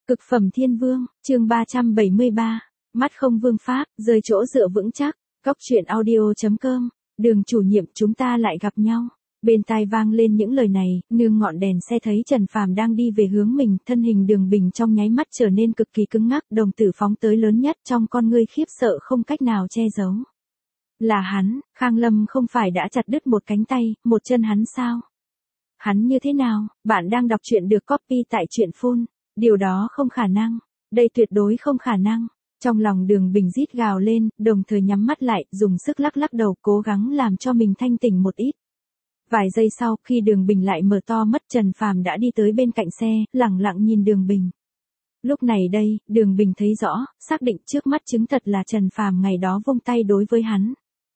Cực phẩm thiên vương, chương 373. Mắt không vương pháp, rơi chỗ dựa vững chắc. Cóc truyện audio.com. Đường chủ nhiệm, chúng ta lại gặp nhau. Bên tai vang lên những lời này, nương ngọn đèn xe thấy Trần Phàm đang đi về hướng mình, thân hình Đường Bình trong nháy mắt trở nên cực kỳ cứng ngắc, đồng tử phóng tới lớn nhất, trong con ngươi khiếp sợ không cách nào che giấu. Là hắn, Khang Lâm không phải đã chặt đứt một cánh tay, một chân hắn sao? Hắn như thế nào? Bạn đang đọc truyện được copy tại truyện phun. Điều đó không khả năng. Đây tuyệt đối không khả năng. Trong lòng Đường Bình rít gào lên, đồng thời nhắm mắt lại, dùng sức lắc lắc đầu, cố gắng làm cho mình thanh tỉnh một ít. Vài giây sau, khi Đường Bình lại mở to mắt, Trần Phàm đã đi tới bên cạnh xe, lẳng lặng nhìn Đường Bình. Lúc này đây, Đường Bình thấy rõ, xác định trước mắt chứng thật là Trần Phàm ngày đó vung tay đối với hắn.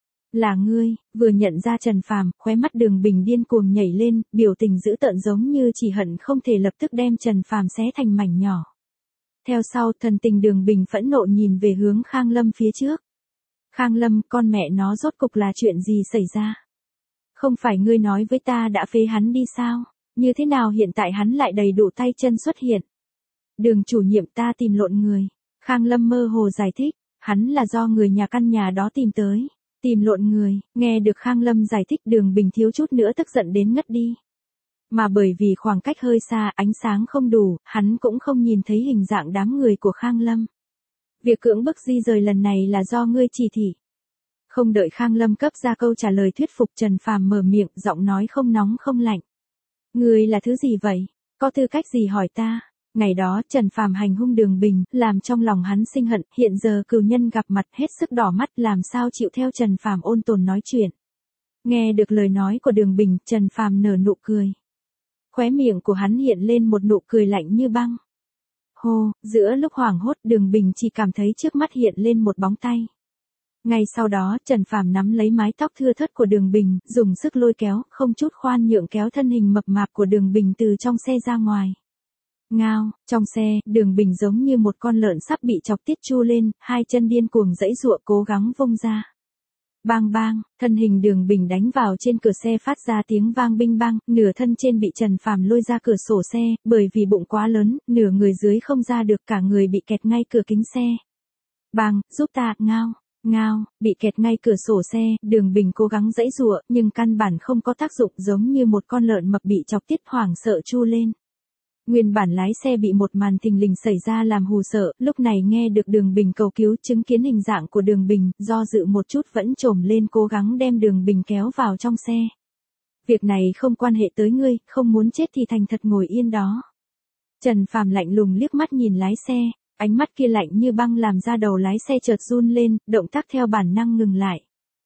Là ngươi. Vừa nhận ra Trần Phàm, khóe mắt Đường Bình điên cuồng nhảy lên, biểu tình dữ tợn giống như chỉ hận không thể lập tức đem Trần Phàm xé thành mảnh nhỏ. Theo sau, thần tình Đường Bình phẫn nộ nhìn về hướng Khang Lâm phía trước. Khang Lâm, con mẹ nó rốt cục là chuyện gì xảy ra? Không phải ngươi nói với ta đã phế hắn đi sao? Như thế nào hiện tại hắn lại đầy đủ tay chân xuất hiện? Đường chủ nhiệm, ta tìm lộn người. Khang Lâm mơ hồ giải thích, hắn là do người nhà căn nhà đó tìm tới. Tìm lộn người. Nghe được Khang Lâm giải thích, Đường Bình thiếu chút nữa tức giận đến ngất đi. Mà bởi vì khoảng cách hơi xa, ánh sáng không đủ, hắn cũng không nhìn thấy hình dạng đám người của Khang Lâm. Việc cưỡng bức di rời lần này là do ngươi chỉ thị. Không đợi Khang Lâm cấp ra câu trả lời thuyết phục, Trần Phàm mở miệng, giọng nói không nóng không lạnh. Ngươi là thứ gì vậy? Có tư cách gì hỏi ta? Ngày đó Trần Phàm hành hung Đường Bình, làm trong lòng hắn sinh hận, hiện giờ cừu nhân gặp mặt hết sức đỏ mắt, làm sao chịu theo Trần Phàm ôn tồn nói chuyện. Nghe được lời nói của Đường Bình, Trần Phàm nở nụ cười. Khóe miệng của hắn hiện lên một nụ cười lạnh như băng. Hô, giữa lúc hoảng hốt, Đường Bình chỉ cảm thấy trước mắt hiện lên một bóng tay. Ngay sau đó, Trần Phàm nắm lấy mái tóc thưa thớt của Đường Bình, dùng sức lôi kéo, không chút khoan nhượng kéo thân hình mập mạp của Đường Bình từ trong xe ra ngoài. Ngao, trong xe, Đường Bình giống như một con lợn sắp bị chọc tiết chu lên, hai chân điên cuồng giãy giụa cố gắng vung ra. Bang bang, thân hình Đường Bình đánh vào trên cửa xe phát ra tiếng vang binh bang, nửa thân trên bị Trần Phàm lôi ra cửa sổ xe, bởi vì bụng quá lớn, nửa người dưới không ra được, cả người bị kẹt ngay cửa kính xe. Bang, giúp ta, ngao. Ngao, bị kẹt ngay cửa sổ xe, Đường Bình cố gắng giãy giụa, nhưng căn bản không có tác dụng, giống như một con lợn mập bị chọc tiết hoảng sợ chu lên. Nguyên bản lái xe bị một màn thình lình xảy ra làm hù sợ, lúc này nghe được Đường Bình cầu cứu, chứng kiến hình dạng của Đường Bình, do dự một chút vẫn trồm lên cố gắng đem Đường Bình kéo vào trong xe. Việc này không quan hệ tới ngươi, không muốn chết thì thành thật ngồi yên đó. Trần Phàm lạnh lùng liếc mắt nhìn lái xe, ánh mắt kia lạnh như băng làm ra đầu lái xe chợt run lên, động tác theo bản năng ngừng lại.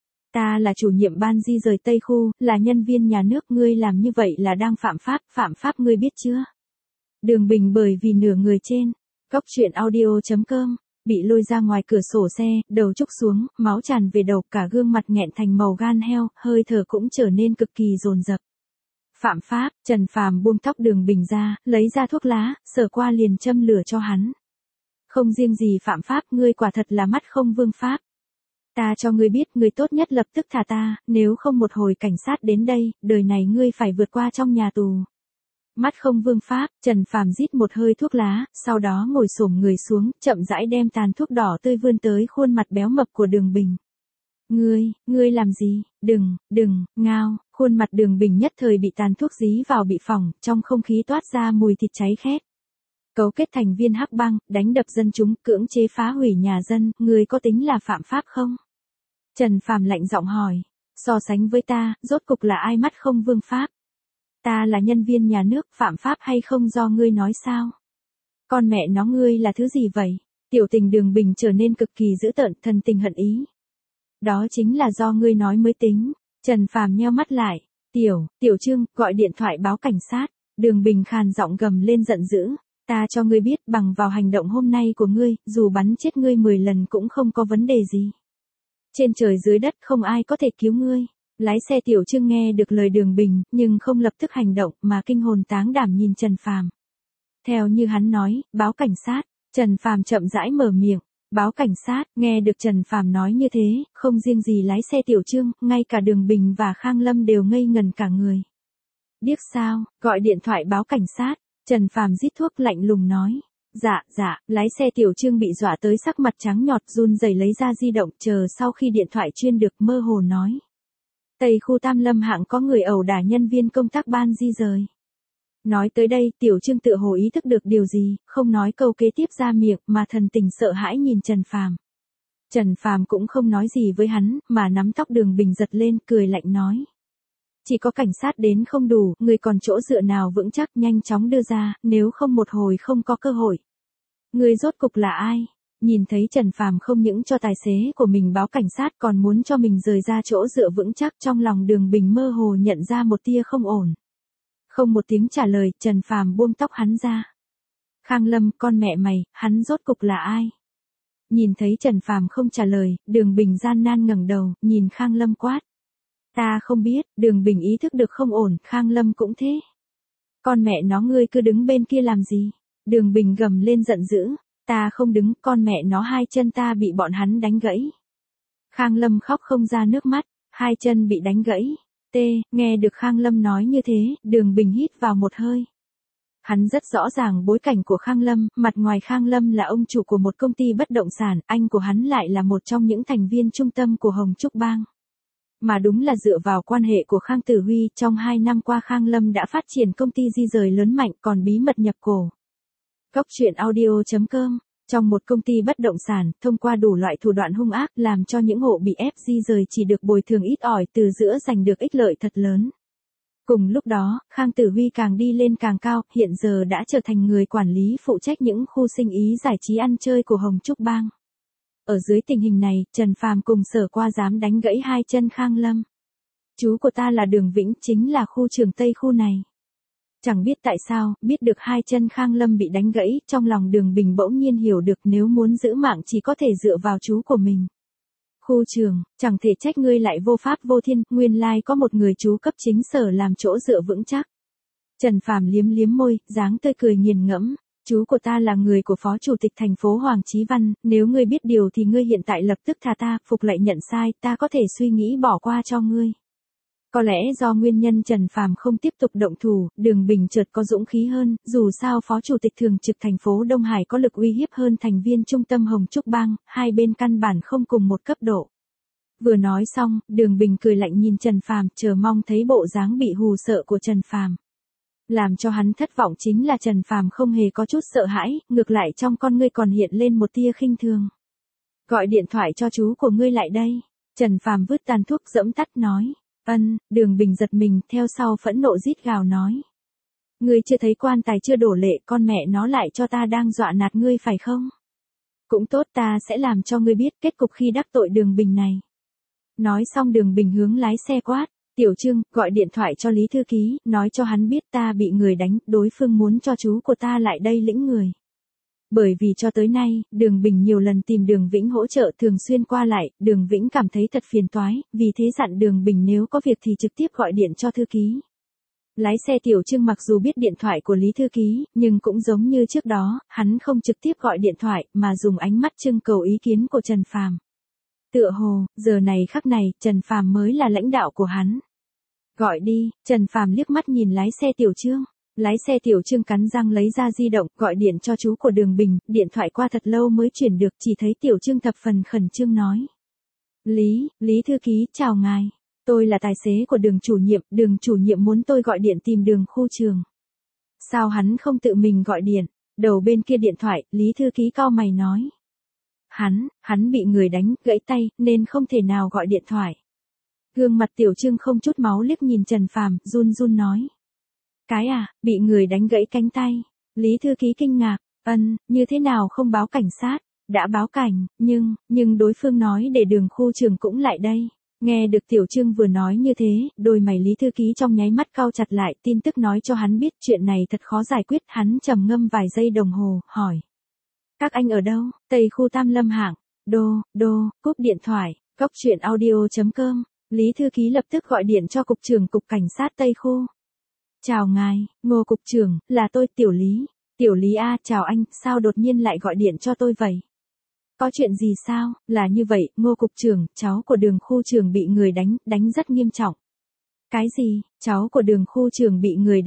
Ta là chủ nhiệm ban di rời Tây Khu, là nhân viên nhà nước, ngươi làm như vậy là đang phạm pháp ngươi biết chưa? Đường Bình bởi vì nửa người trên, cóc truyện audio.com, bị lôi ra ngoài cửa sổ xe, đầu trúc xuống, máu tràn về đầu, cả gương mặt nghẹn thành màu gan heo, hơi thở cũng trở nên cực kỳ dồn dập. Phạm pháp, Trần Phàm buông tóc Đường Bình ra, lấy ra thuốc lá, sờ qua liền châm lửa cho hắn. Không riêng gì phạm pháp, ngươi quả thật là mắt không vương pháp. Ta cho ngươi biết, ngươi tốt nhất lập tức thả ta, nếu không một hồi cảnh sát đến đây, đời này ngươi phải vượt qua trong nhà tù. Mắt không vương pháp, Trần Phàm rít một hơi thuốc lá, sau đó ngồi xổm người xuống, chậm rãi đem tàn thuốc đỏ tươi vươn tới khuôn mặt béo mập của Đường Bình. Ngươi làm gì? Đừng, ngao, khuôn mặt Đường Bình nhất thời bị tàn thuốc dí vào bị phỏng, trong không khí toát ra mùi thịt cháy khét. Cấu kết thành viên hắc bang, đánh đập dân chúng, cưỡng chế phá hủy nhà dân, ngươi có tính là phạm pháp không? Trần Phàm lạnh giọng hỏi, so sánh với ta, rốt cục là ai mắt không vương pháp? Ta là nhân viên nhà nước, phạm pháp hay không do ngươi nói sao? Con mẹ nó, ngươi là thứ gì vậy? Tiểu tình Đường Bình trở nên cực kỳ dữ tợn, thần tình hận ý. Đó chính là do ngươi nói mới tính. Trần Phàm nheo mắt lại. Tiểu Trương, gọi điện thoại báo cảnh sát. Đường Bình khàn giọng gầm lên giận dữ. Ta cho ngươi biết, bằng vào hành động hôm nay của ngươi, dù bắn chết ngươi 10 lần cũng không có vấn đề gì. Trên trời dưới đất không ai có thể cứu ngươi. Lái xe Tiểu Trương nghe được lời Đường Bình, nhưng không lập tức hành động, mà kinh hồn táng đảm nhìn Trần Phàm. Theo như hắn nói, báo cảnh sát. Trần Phàm chậm rãi mở miệng. Báo cảnh sát, nghe được Trần Phàm nói như thế, không riêng gì lái xe Tiểu Trương, ngay cả Đường Bình và Khang Lâm đều ngây ngần cả người. Điếc sao, gọi điện thoại báo cảnh sát. Trần Phàm rít thuốc lạnh lùng nói. Dạ, lái xe Tiểu Trương bị dọa tới sắc mặt trắng nhọt run rẩy lấy ra di động chờ sau khi điện thoại chuyên được mơ hồ nói. Tây khu Tam Lâm hạng có người ẩu đả nhân viên công tác ban di rời. Nói tới đây Tiểu Trương tự hồ ý thức được điều gì, không nói câu kế tiếp ra miệng mà thần tình sợ hãi nhìn Trần Phàm. Trần Phàm cũng không nói gì với hắn, mà nắm tóc Đường Bình giật lên cười lạnh nói. Chỉ có cảnh sát đến không đủ, người còn chỗ dựa nào vững chắc nhanh chóng đưa ra, nếu không một hồi không có cơ hội. Người rốt cục là ai? Nhìn thấy Trần Phàm không những cho tài xế của mình báo cảnh sát còn muốn cho mình rời ra chỗ dựa vững chắc trong lòng Đường Bình mơ hồ nhận ra một tia không ổn. Không một tiếng trả lời, Trần Phàm buông tóc hắn ra. Khang Lâm, con mẹ mày, hắn rốt cục là ai? Nhìn thấy Trần Phàm không trả lời, Đường Bình gian nan ngẩng đầu, nhìn Khang Lâm quát. Ta không biết, Đường Bình ý thức được không ổn, Khang Lâm cũng thế. Con mẹ nó ngươi cứ đứng bên kia làm gì? Đường Bình gầm lên giận dữ. Ta không đứng, con mẹ nó hai chân ta bị bọn hắn đánh gãy. Khang Lâm khóc không ra nước mắt, hai chân bị đánh gãy. Nghe được Khang Lâm nói như thế, Đường Bình hít vào một hơi. Hắn rất rõ ràng bối cảnh của Khang Lâm, mặt ngoài Khang Lâm là ông chủ của một công ty bất động sản, anh của hắn lại là một trong những thành viên trung tâm của Hồng Trúc Bang. Mà đúng là dựa vào quan hệ của Khang Tử Huy, trong 2 năm qua Khang Lâm đã phát triển công ty di rời lớn mạnh còn bí mật nhập cổ. Cóc truyện audio.com. Trong một công ty bất động sản, thông qua đủ loại thủ đoạn hung ác làm cho những hộ bị ép di rời chỉ được bồi thường ít ỏi từ giữa giành được ích lợi thật lớn. Cùng lúc đó, Khang Tử Huy càng đi lên càng cao, hiện giờ đã trở thành người quản lý phụ trách những khu sinh ý giải trí ăn chơi của Hồng Trúc Bang. Ở dưới tình hình này, Trần Phàm cùng Sở Qua dám đánh gãy hai chân Khang Lâm. Chú của ta là Đường Vĩnh, chính là khu trường Tây khu này. Chẳng biết tại sao, biết được hai chân Khang Lâm bị đánh gãy, trong lòng Đường Bình bỗng nhiên hiểu được nếu muốn giữ mạng chỉ có thể dựa vào chú của mình. Khu trường, chẳng thể trách ngươi lại vô pháp vô thiên, nguyên lai có một người chú cấp chính sở làm chỗ dựa vững chắc. Trần Phàm liếm liếm môi, dáng tươi cười nghiền ngẫm. Chú của ta là người của Phó Chủ tịch thành phố Hoàng Chí Văn, nếu ngươi biết điều thì ngươi hiện tại lập tức tha ta, phục lại nhận sai, ta có thể suy nghĩ bỏ qua cho ngươi. Có lẽ do nguyên nhân Trần Phàm không tiếp tục động thủ, Đường Bình chợt có dũng khí hơn, dù sao Phó Chủ tịch thường trực thành phố Đông Hải có lực uy hiếp hơn thành viên trung tâm Hồng Trúc Bang, hai bên căn bản không cùng một cấp độ. Vừa nói xong, Đường Bình cười lạnh nhìn Trần Phàm, chờ mong thấy bộ dáng bị hù sợ của Trần Phàm. Làm cho hắn thất vọng chính là Trần Phàm không hề có chút sợ hãi, ngược lại trong con ngươi còn hiện lên một tia khinh thường. Gọi điện thoại cho chú của ngươi lại đây. Trần Phàm vứt tàn thuốc giẫm tắt nói. Đường Bình giật mình, theo sau phẫn nộ rít gào nói. Ngươi chưa thấy quan tài chưa đổ lệ, con mẹ nó lại cho ta đang dọa nạt ngươi phải không? Cũng tốt, ta sẽ làm cho ngươi biết kết cục khi đắc tội Đường Bình này. Nói xong Đường Bình hướng lái xe quát. Tiểu Trương, gọi điện thoại cho Lý Thư Ký, nói cho hắn biết ta bị người đánh, đối phương muốn cho chú của ta lại đây lĩnh người. Bởi vì cho tới nay, Đường Bình nhiều lần tìm Đường Vĩnh hỗ trợ thường xuyên qua lại, Đường Vĩnh cảm thấy thật phiền toái, vì thế dặn Đường Bình nếu có việc thì trực tiếp gọi điện cho Thư Ký. Lái xe Tiểu Trương mặc dù biết điện thoại của Lý Thư Ký, nhưng cũng giống như trước đó, hắn không trực tiếp gọi điện thoại, mà dùng ánh mắt trưng cầu ý kiến của Trần Phàm. Tựa hồ, giờ này khắc này, Trần Phàm mới là lãnh đạo của hắn. Gọi đi, Trần Phàm liếc mắt nhìn lái xe Tiểu Trương. Lái xe Tiểu Trương cắn răng lấy ra di động, gọi điện cho chú của Đường Bình, điện thoại qua thật lâu mới chuyển được, chỉ thấy Tiểu Trương thập phần khẩn trương nói. Lý Thư Ký, chào ngài. Tôi là tài xế của Đường chủ nhiệm muốn tôi gọi điện tìm Đường khu trường. Sao hắn không tự mình gọi điện? Đầu bên kia điện thoại, Lý Thư Ký cau mày nói. Hắn bị người đánh, gãy tay, nên không thể nào gọi điện thoại. Gương mặt Tiểu Trương không chút máu liếc nhìn Trần Phàm, run run nói. Bị người đánh gãy cánh tay. Lý Thư Ký kinh ngạc, như thế nào không báo cảnh sát? Đã báo cảnh, nhưng đối phương nói để Đường khu trường cũng lại đây. Nghe được Tiểu Trương vừa nói như thế, đôi mày Lý Thư Ký trong nháy mắt cau chặt lại, tin tức nói cho hắn biết chuyện này thật khó giải quyết, hắn trầm ngâm vài giây đồng hồ, hỏi. Các anh ở đâu? Tây khu Tam Lâm hạng. Cúp điện thoại. Cóc truyện audio.com. Lý Thư Ký lập tức gọi điện cho Cục trưởng Cục Cảnh sát Tây khu. Chào ngài, Ngô Cục trưởng, là tôi Tiểu Lý. Tiểu Lý a, chào anh, sao đột nhiên lại gọi điện cho tôi vậy? Có chuyện gì sao? Là như vậy, Ngô Cục trưởng, cháu của Đường khu trường bị người đánh rất nghiêm trọng. Cái gì? Cháu của Đường khu trường bị người đánh?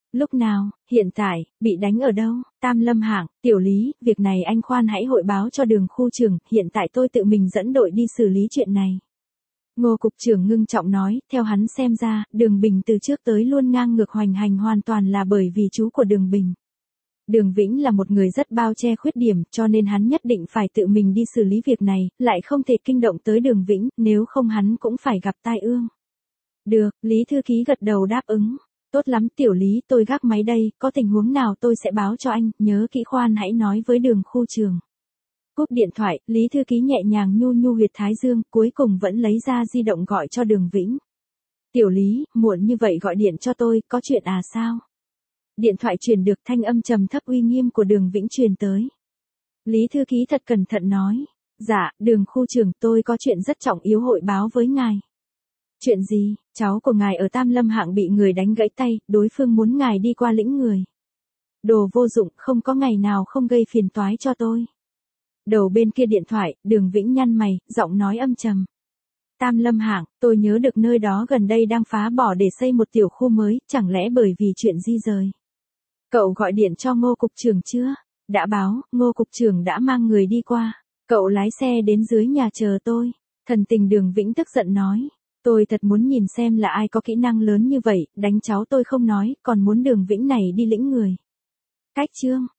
Lúc nào, hiện tại, bị đánh ở đâu? Tam Lâm Hạng, Tiểu Lý, việc này anh khoan hãy hội báo cho Đường khu trưởng, hiện tại tôi tự mình dẫn đội đi xử lý chuyện này. Ngô cục trưởng ngưng trọng nói, theo hắn xem ra, Đường Bình từ trước tới luôn ngang ngược hoành hành hoàn toàn là bởi vì chú của Đường Bình. Đường Vĩnh là một người rất bao che khuyết điểm, cho nên hắn nhất định phải tự mình đi xử lý việc này, lại không thể kinh động tới Đường Vĩnh, nếu không hắn cũng phải gặp tai ương. Được, Lý thư ký gật đầu đáp ứng. Tốt lắm Tiểu Lý, tôi gác máy đây, có tình huống nào tôi sẽ báo cho anh, nhớ kỹ khoan hãy nói với Đường khu trưởng. Cúp điện thoại, Lý thư ký nhẹ nhàng nhu nhu huyệt thái dương, cuối cùng vẫn lấy ra di động gọi cho Đường Vĩnh. Tiểu Lý, muộn như vậy gọi điện cho tôi, có chuyện à sao? Điện thoại truyền được, thanh âm trầm thấp uy nghiêm của Đường Vĩnh truyền tới. Lý thư ký thật cẩn thận nói. Dạ, Đường khu trưởng, tôi có chuyện rất trọng yếu hội báo với ngài. Chuyện gì? Cháu của ngài ở Tam Lâm Hạng bị người đánh gãy tay, đối phương muốn ngài đi qua lĩnh người. Đồ vô dụng, không có ngày nào không gây phiền toái cho tôi. Đầu bên kia điện thoại, Đường Vĩnh nhăn mày, giọng nói âm trầm. Tam Lâm Hạng, tôi nhớ được nơi đó gần đây đang phá bỏ để xây một tiểu khu mới, chẳng lẽ bởi vì chuyện di rời. Cậu gọi điện cho Ngô cục trưởng chưa? Đã báo, Ngô cục trưởng đã mang người đi qua. Cậu lái xe đến dưới nhà chờ tôi. Thần tình Đường Vĩnh tức giận nói. Tôi thật muốn nhìn xem là ai có kỹ năng lớn như vậy, đánh cháu tôi không nói, còn muốn Đường Vĩnh này đi lĩnh người. Cách chương.